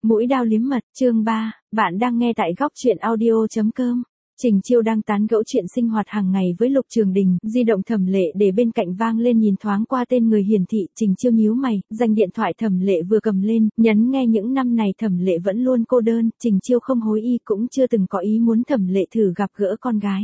Mũi dao liếm mật, chương 3, bạn đang nghe tại góc truyện audio.com. Trình Chiêu đang tán gẫu chuyện sinh hoạt hàng ngày với Lục Trường Đình, di động Thẩm Lệ để bên cạnh vang lên nhìn thoáng qua tên người hiển thị, Trình Chiêu nhíu mày, giành điện thoại Thẩm Lệ vừa cầm lên, nhấn nghe những năm này Thẩm Lệ vẫn luôn cô đơn, Trình Chiêu không hối y cũng chưa từng có ý muốn Thẩm Lệ thử gặp gỡ con gái.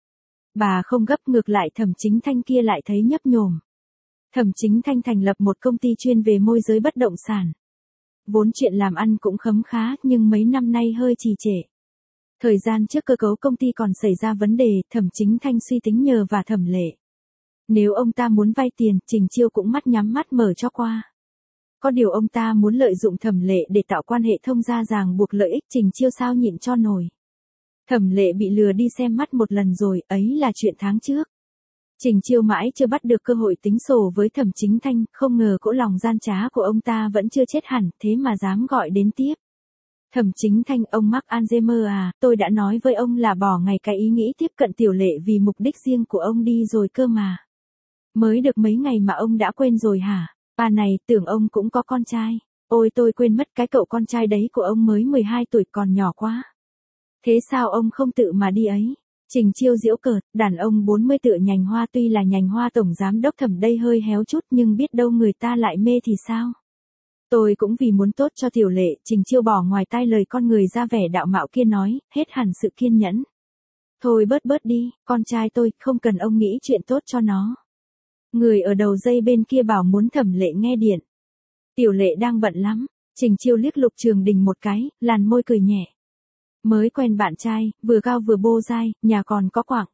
Bà không gấp, ngược lại Thẩm Chính Thanh kia lại thấy nhấp nhổm. Thẩm Chính Thanh thành lập một công ty chuyên về môi giới bất động sản. Vốn chuyện làm ăn cũng khấm khá, nhưng mấy năm nay hơi trì trệ. Thời gian trước cơ cấu công ty còn xảy ra vấn đề, Thẩm Chính Thanh suy tính nhờ và Thẩm Lệ. Nếu ông ta muốn vay tiền, Trình Chiêu cũng mắt nhắm mắt mở cho qua. Có điều ông ta muốn lợi dụng Thẩm Lệ để tạo quan hệ thông gia ràng buộc lợi ích, Trình Chiêu sao nhịn cho nổi. Thẩm Lệ bị lừa đi xem mắt một lần rồi, ấy là chuyện tháng trước. Trình Chiêu mãi chưa bắt được cơ hội tính sổ với Thẩm Chính Thanh, không ngờ cỗ lòng gian trá của ông ta vẫn chưa chết hẳn, thế mà dám gọi đến tiếp. Thẩm Chính Thanh, ông mắc Alzheimer à, tôi đã nói với ông là bỏ ngay cái ý nghĩ tiếp cận Tiểu Lệ vì mục đích riêng của ông đi rồi cơ mà. Mới được mấy ngày mà ông đã quên rồi hả? Bà này, tưởng ông cũng có con trai. Ôi tôi quên mất cái cậu con trai đấy của ông mới 12 tuổi còn nhỏ quá. Thế sao ông không tự mà đi ấy? Trình Chiêu giễu cợt, đàn ông 40 tựa nhành hoa, tuy là nhành hoa tổng giám đốc Thẩm đây hơi héo chút nhưng biết đâu người ta lại mê thì sao? Tôi cũng vì muốn tốt cho Tiểu Lệ, Trình Chiêu bỏ ngoài tai lời con người ra vẻ đạo mạo kia nói, hết hẳn sự kiên nhẫn. Thôi bớt đi, con trai tôi, không cần ông nghĩ chuyện tốt cho nó. Người ở đầu dây bên kia bảo muốn Thẩm Lệ nghe điện. Tiểu Lệ đang bận lắm. Trình Chiêu liếc Lục Trường Đình một cái, làn môi cười nhẹ. Mới quen bạn trai, vừa cao vừa bô dai, nhà còn có quạng.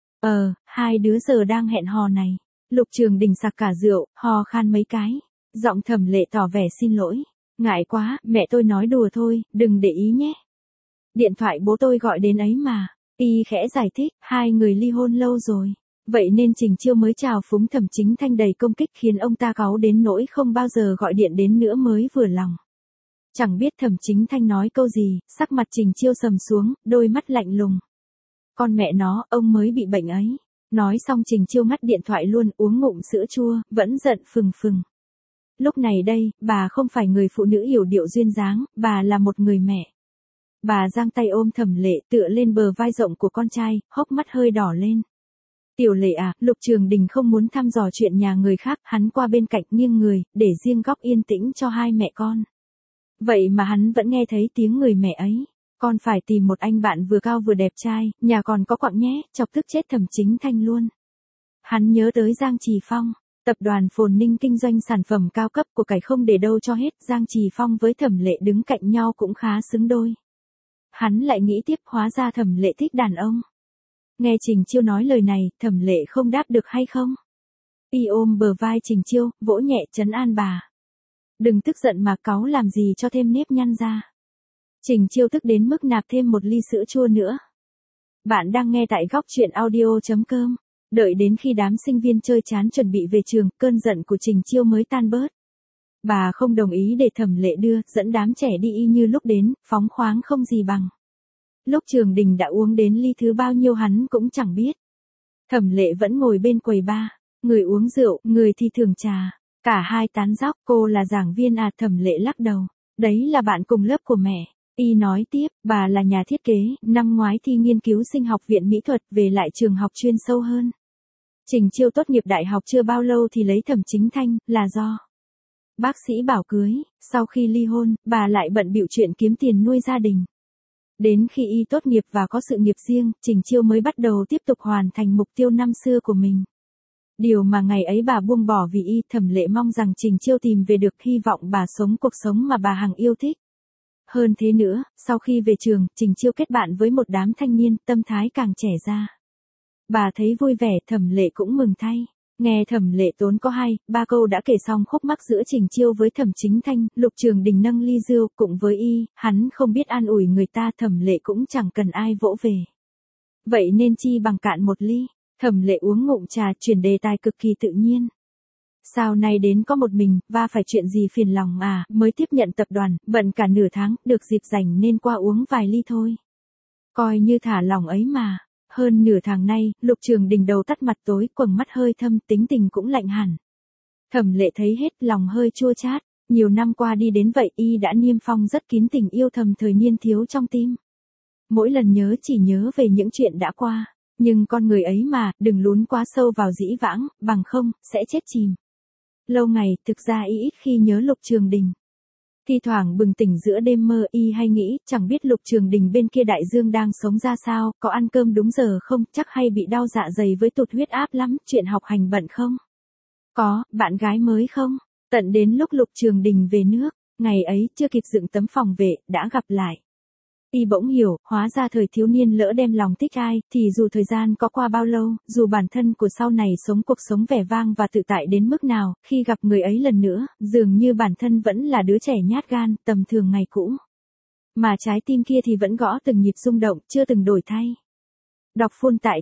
Hai đứa giờ đang hẹn hò này. Lục Trường Đình sặc cả rượu, hò khan mấy cái. Giọng Thẩm Lệ tỏ vẻ xin lỗi. Ngại quá, mẹ tôi nói đùa thôi, đừng để ý nhé. Điện thoại bố tôi gọi đến ấy mà. Y khẽ giải thích, hai người ly hôn lâu rồi. Vậy nên Trình Chiêu mới chào phúng Thẩm Chính Thanh đầy công kích khiến ông ta cáu đến nỗi không bao giờ gọi điện đến nữa mới vừa lòng. Chẳng biết Thẩm Chính Thanh nói câu gì, sắc mặt Trình Chiêu sầm xuống, đôi mắt lạnh lùng. Con mẹ nó, ông mới bị bệnh ấy. Nói xong Trình Chiêu ngắt điện thoại luôn, uống ngụm sữa chua, vẫn giận phừng phừng. Lúc này đây, bà không phải người phụ nữ hiểu điệu duyên dáng, bà là một người mẹ. Bà giang tay ôm Thẩm Lệ tựa lên bờ vai rộng của con trai, hốc mắt hơi đỏ lên. Tiểu Lệ à, Lục Trường Đình không muốn thăm dò chuyện nhà người khác, hắn qua bên cạnh nghiêng người, để riêng góc yên tĩnh cho hai mẹ con. Vậy mà hắn vẫn nghe thấy tiếng người mẹ ấy. Con phải tìm một anh bạn vừa cao vừa đẹp trai, nhà còn có quạng nhé, chọc tức chết Thẩm Chính Thanh luôn. Hắn nhớ tới Giang Trì Phong, tập đoàn Phồn Ninh kinh doanh sản phẩm cao cấp của cải không để đâu cho hết, Giang Trì Phong với Thẩm Lệ đứng cạnh nhau cũng khá xứng đôi. Hắn lại nghĩ tiếp, hóa ra Thẩm Lệ thích đàn ông. Nghe Trình Chiêu nói lời này, Thẩm Lệ không đáp được hay không? Y ôm bờ vai Trình Chiêu, vỗ nhẹ trấn an bà. Đừng tức giận mà cáu làm gì cho thêm nếp nhăn ra. Trình Chiêu tức đến mức nạp thêm một ly sữa chua nữa. Bạn đang nghe tại góc truyện audio.com. Đợi đến khi đám sinh viên chơi chán chuẩn bị về trường, cơn giận của Trình Chiêu mới tan bớt. Bà không đồng ý để Thẩm Lệ đưa, dẫn đám trẻ đi y như lúc đến, phóng khoáng không gì bằng. Lúc Trường Đình đã uống đến ly thứ bao nhiêu hắn cũng chẳng biết. Thẩm Lệ vẫn ngồi bên quầy bar, người uống rượu, người thì thưởng trà. Cả hai tán dóc, cô là giảng viên à? Thẩm Lệ lắc đầu. Đấy là bạn cùng lớp của mẹ. Y nói tiếp, bà là nhà thiết kế, năm ngoái thi nghiên cứu sinh học viện mỹ thuật, về lại trường học chuyên sâu hơn. Trình Chiêu tốt nghiệp đại học chưa bao lâu thì lấy Thẩm Chính Thanh, là do bác sĩ bảo cưới. Sau khi ly hôn, bà lại bận bịu chuyện kiếm tiền nuôi gia đình. Đến khi y tốt nghiệp và có sự nghiệp riêng, Trình Chiêu mới bắt đầu tiếp tục hoàn thành mục tiêu năm xưa của mình. Điều mà ngày ấy bà buông bỏ vì y. Thẩm Lệ mong rằng Trình Chiêu tìm về được, hy vọng bà sống cuộc sống mà bà hằng yêu thích. Hơn thế nữa, sau khi về trường, Trình Chiêu kết bạn với một đám thanh niên, tâm thái càng trẻ ra. Bà thấy vui vẻ, Thẩm Lệ cũng mừng thay. Nghe Thẩm Lệ tốn có 2-3 câu đã kể xong khúc mắc giữa Trình Chiêu với Thẩm Chính Thanh, Lục Trường Đình nâng ly rượu cùng với y, hắn không biết an ủi người ta, Thẩm Lệ cũng chẳng cần ai vỗ về. Vậy nên chi bằng cạn một ly. Thẩm Lệ uống ngụm trà, chuyển đề tài cực kỳ tự nhiên. Sao nay đến có một mình, và phải chuyện gì phiền lòng à, mới tiếp nhận tập đoàn, bận cả nửa tháng, được dịp rảnh nên qua uống vài ly thôi. Coi như thả lòng ấy mà. Hơn nửa tháng nay, Lục Trường Đình đầu tắt mặt tối, quầng mắt hơi thâm, tính tình cũng lạnh hẳn. Thẩm Lệ thấy hết, lòng hơi chua chát. Nhiều năm qua đi đến vậy y đã niêm phong rất kín tình yêu thầm thời niên thiếu trong tim. Mỗi lần nhớ chỉ nhớ về những chuyện đã qua. Nhưng con người ấy mà, đừng lún quá sâu vào dĩ vãng, bằng không, sẽ chết chìm. Lâu ngày, thực ra y ít khi nhớ Lục Trường Đình. Thi thoảng bừng tỉnh giữa đêm mơ y hay nghĩ, chẳng biết Lục Trường Đình bên kia đại dương đang sống ra sao, có ăn cơm đúng giờ không, chắc hay bị đau dạ dày với tụt huyết áp lắm, chuyện học hành bận không? Có, bạn gái mới không? Tận đến lúc Lục Trường Đình về nước, ngày ấy chưa kịp dựng tấm phòng vệ, đã gặp lại. Y bỗng hiểu, hóa ra thời thiếu niên lỡ đem lòng thích ai, thì dù thời gian có qua bao lâu, dù bản thân của sau này sống cuộc sống vẻ vang và tự tại đến mức nào, khi gặp người ấy lần nữa, dường như bản thân vẫn là đứa trẻ nhát gan, tầm thường ngày cũ. Mà trái tim kia thì vẫn gõ từng nhịp rung động, chưa từng đổi thay. Đọc full tại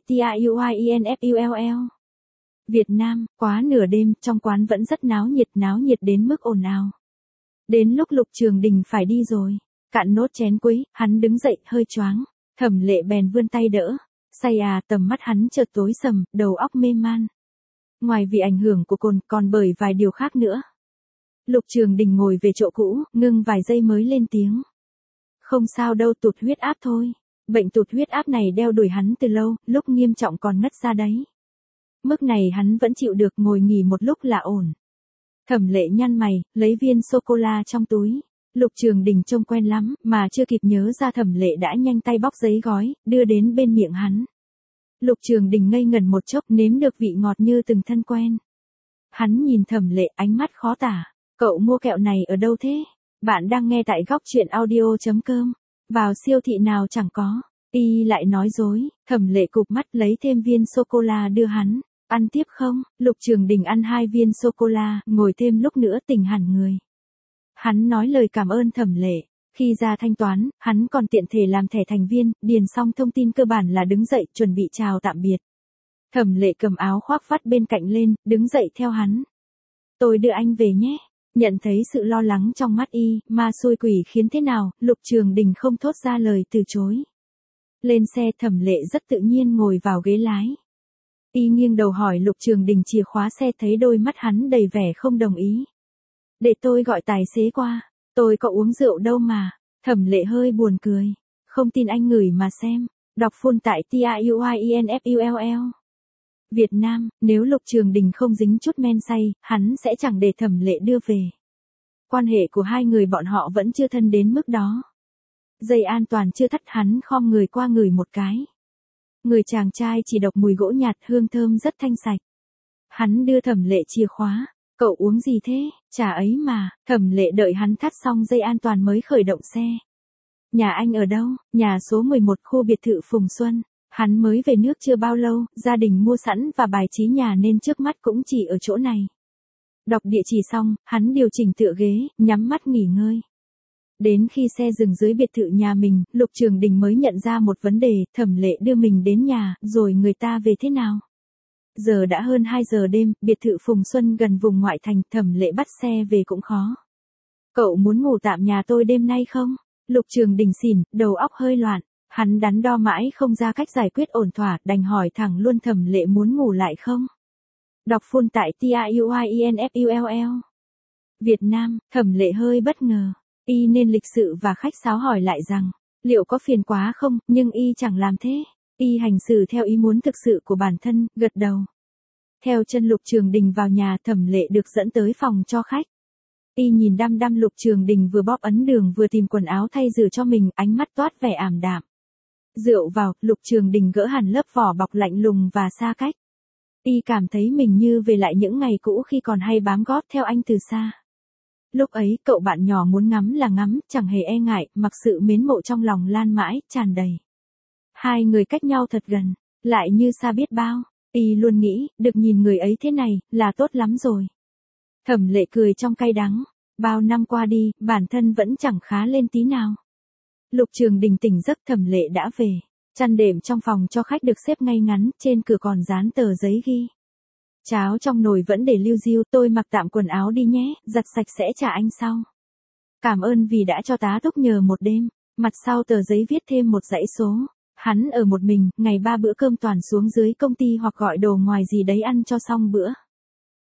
TIUINFULL. Việt Nam, quá nửa đêm, trong quán vẫn rất náo nhiệt đến mức ồn ào. Đến lúc Lục Trường Đình phải đi rồi. Cạn nốt chén quấy, hắn đứng dậy, hơi choáng. Thẩm Lệ bèn vươn tay đỡ. Say à, tầm mắt hắn chợt tối sầm, đầu óc mê man. Ngoài vì ảnh hưởng của cồn, còn bởi vài điều khác nữa. Lục Trường Đình ngồi về chỗ cũ, ngưng vài giây mới lên tiếng. Không sao đâu, tụt huyết áp thôi. Bệnh tụt huyết áp này đeo đuổi hắn từ lâu, lúc nghiêm trọng còn ngất ra đấy. Mức này hắn vẫn chịu được, ngồi nghỉ một lúc là ổn. Thẩm Lệ nhăn mày, lấy viên sô-cô-la trong túi. Lục Trường Đình trông quen lắm, mà chưa kịp nhớ ra Thẩm Lệ đã nhanh tay bóc giấy gói, đưa đến bên miệng hắn. Lục Trường Đình ngây ngẩn một chốc, nếm được vị ngọt như từng thân quen. Hắn nhìn Thẩm Lệ, ánh mắt khó tả. Cậu mua kẹo này ở đâu thế? Bạn đang nghe tại góc truyện audio.com. Vào siêu thị nào chẳng có. Y lại nói dối. Thẩm Lệ cụp mắt lấy thêm viên sô-cô-la đưa hắn. Ăn tiếp không? Lục Trường Đình ăn 2 viên sô-cô-la, ngồi thêm lúc nữa tỉnh hẳn người. Hắn nói lời cảm ơn Thẩm Lệ. Khi ra thanh toán, hắn còn tiện thể làm thẻ thành viên, điền xong thông tin cơ bản là đứng dậy chuẩn bị chào tạm biệt. Thẩm Lệ cầm áo khoác vắt bên cạnh lên, đứng dậy theo hắn. Tôi đưa anh về nhé. Nhận thấy sự lo lắng trong mắt y, ma xui quỷ khiến thế nào, Lục Trường Đình không thốt ra lời từ chối. Lên xe, Thẩm Lệ rất tự nhiên ngồi vào ghế lái. Y nghiêng đầu hỏi Lục Trường Đình chìa khóa xe, thấy đôi mắt hắn đầy vẻ không đồng ý. Để tôi gọi tài xế qua, tôi có uống rượu đâu mà. Thẩm Lệ hơi buồn cười. Không tin anh ngửi mà xem. Đọc full tại TIUINFULL. Việt Nam, nếu Lục Trường Đình không dính chút men say, hắn sẽ chẳng để Thẩm Lệ đưa về. Quan hệ của hai người bọn họ vẫn chưa thân đến mức đó. Dây an toàn chưa thắt, hắn khom người qua ngửi một cái. Người chàng trai chỉ độc mùi gỗ nhạt, hương thơm rất thanh sạch. Hắn đưa Thẩm Lệ chìa khóa. Cậu uống gì thế? Trà ấy mà. Thẩm Lệ đợi hắn thắt xong dây an toàn mới khởi động xe. Nhà anh ở đâu? Nhà số 11 khu biệt thự Phùng Xuân. Hắn mới về nước chưa bao lâu, gia đình mua sẵn và bài trí nhà nên trước mắt cũng chỉ ở chỗ này. Đọc địa chỉ xong, hắn điều chỉnh tựa ghế, nhắm mắt nghỉ ngơi. Đến khi xe dừng dưới biệt thự nhà mình, Lục Trường Đình mới nhận ra một vấn đề, Thẩm Lệ đưa mình đến nhà, rồi người ta về thế nào? Giờ đã hơn 2 giờ đêm, biệt thự Phùng Xuân gần vùng ngoại thành, Thẩm Lệ bắt xe về cũng khó. Cậu muốn ngủ tạm nhà tôi đêm nay không? Lục Trường Đình xỉn, đầu óc hơi loạn. Hắn đắn đo mãi không ra cách giải quyết ổn thỏa, đành hỏi thẳng luôn Thẩm Lệ muốn ngủ lại không? Đọc full tại TIUINFULL. Việt Nam, Thẩm Lệ hơi bất ngờ. Y nên lịch sự và khách sáo hỏi lại rằng, liệu có phiền quá không, nhưng y chẳng làm thế. Y hành xử theo ý muốn thực sự của bản thân, gật đầu. Theo chân Lục Trường Đình vào nhà, Thẩm Lệ được dẫn tới phòng cho khách. Y nhìn đăm đăm Lục Trường Đình vừa bóp ấn đường vừa tìm quần áo thay rửa cho mình, ánh mắt toát vẻ ảm đạm. Rượu vào, Lục Trường Đình gỡ hẳn lớp vỏ bọc lạnh lùng và xa cách. Y cảm thấy mình như về lại những ngày cũ khi còn hay bám gót theo anh từ xa. Lúc ấy, cậu bạn nhỏ muốn ngắm là ngắm, chẳng hề e ngại, mặc sự mến mộ trong lòng lan mãi, tràn đầy. Hai người cách nhau thật gần, lại như xa biết bao. Y luôn nghĩ, được nhìn người ấy thế này, là tốt lắm rồi. Thẩm Lệ cười trong cay đắng. Bao năm qua đi, bản thân vẫn chẳng khá lên tí nào. Lục Trường Đình tỉnh giấc, Thẩm Lệ đã về. Chăn đệm trong phòng cho khách được xếp ngay ngắn, trên cửa còn dán tờ giấy ghi. Cháo trong nồi vẫn để liu riu, tôi mặc tạm quần áo đi nhé, giặt sạch sẽ trả anh sau. Cảm ơn vì đã cho tá túc nhờ một đêm. Mặt sau tờ giấy viết thêm một dãy số. Hắn ở một mình, ngày 3 bữa cơm toàn xuống dưới công ty hoặc gọi đồ ngoài gì đấy ăn cho xong bữa.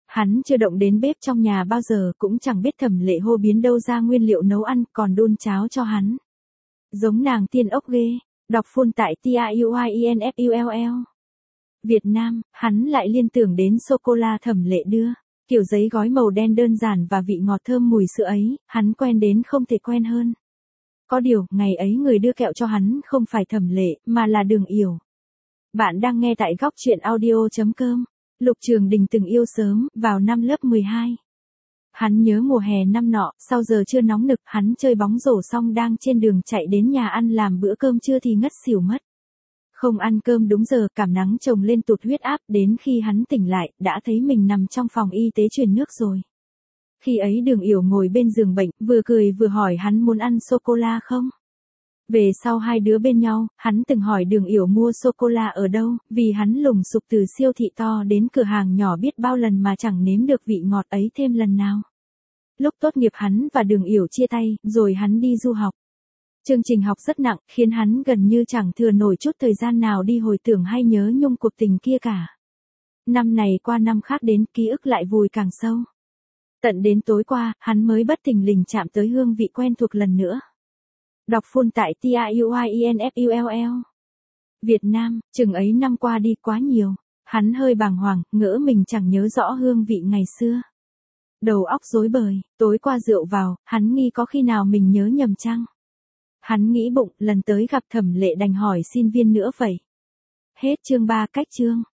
Hắn chưa động đến bếp trong nhà bao giờ, cũng chẳng biết Thẩm Lệ hô biến đâu ra nguyên liệu nấu ăn, còn đun cháo cho hắn. Giống nàng tiên ốc ghê. Đọc full tại TIUIENFULL. Việt Nam, hắn lại liên tưởng đến sô-cô-la Thẩm Lệ đưa. Kiểu giấy gói màu đen đơn giản và vị ngọt thơm mùi sữa ấy, hắn quen đến không thể quen hơn. Có điều, ngày ấy người đưa kẹo cho hắn không phải Thẩm Lệ, mà là Đường Yểu. Bạn đang nghe tại góc truyện audio.com. Lục Trường Đình từng yêu sớm, vào năm lớp 12. Hắn nhớ mùa hè năm nọ, sau giờ trưa nóng nực, hắn chơi bóng rổ xong đang trên đường chạy đến nhà ăn làm bữa cơm trưa thì ngất xỉu mất. Không ăn cơm đúng giờ, cảm nắng chồng lên tụt huyết áp, đến khi hắn tỉnh lại, đã thấy mình nằm trong phòng y tế truyền nước rồi. Khi ấy Đường Yểu ngồi bên giường bệnh, vừa cười vừa hỏi hắn muốn ăn sô-cô-la không? Về sau hai đứa bên nhau, hắn từng hỏi Đường Yểu mua sô-cô-la ở đâu, vì hắn lùng sục từ siêu thị to đến cửa hàng nhỏ biết bao lần mà chẳng nếm được vị ngọt ấy thêm lần nào. Lúc tốt nghiệp hắn và Đường Yểu chia tay, rồi hắn đi du học. Chương trình học rất nặng, khiến hắn gần như chẳng thừa nổi chút thời gian nào đi hồi tưởng hay nhớ nhung cuộc tình kia cả. Năm này qua năm khác đến, ký ức lại vùi càng sâu. Tận đến tối qua, hắn mới bất thình lình chạm tới hương vị quen thuộc lần nữa. Đọc full tại TIUIENFULL. Việt Nam, chừng ấy năm qua đi quá nhiều. Hắn hơi bàng hoàng, ngỡ mình chẳng nhớ rõ hương vị ngày xưa. Đầu óc rối bời, tối qua rượu vào, hắn nghi có khi nào mình nhớ nhầm chăng? Hắn nghĩ bụng, lần tới gặp Thẩm Lệ đành hỏi xin viên nữa vậy. Hết chương 3 cách chương.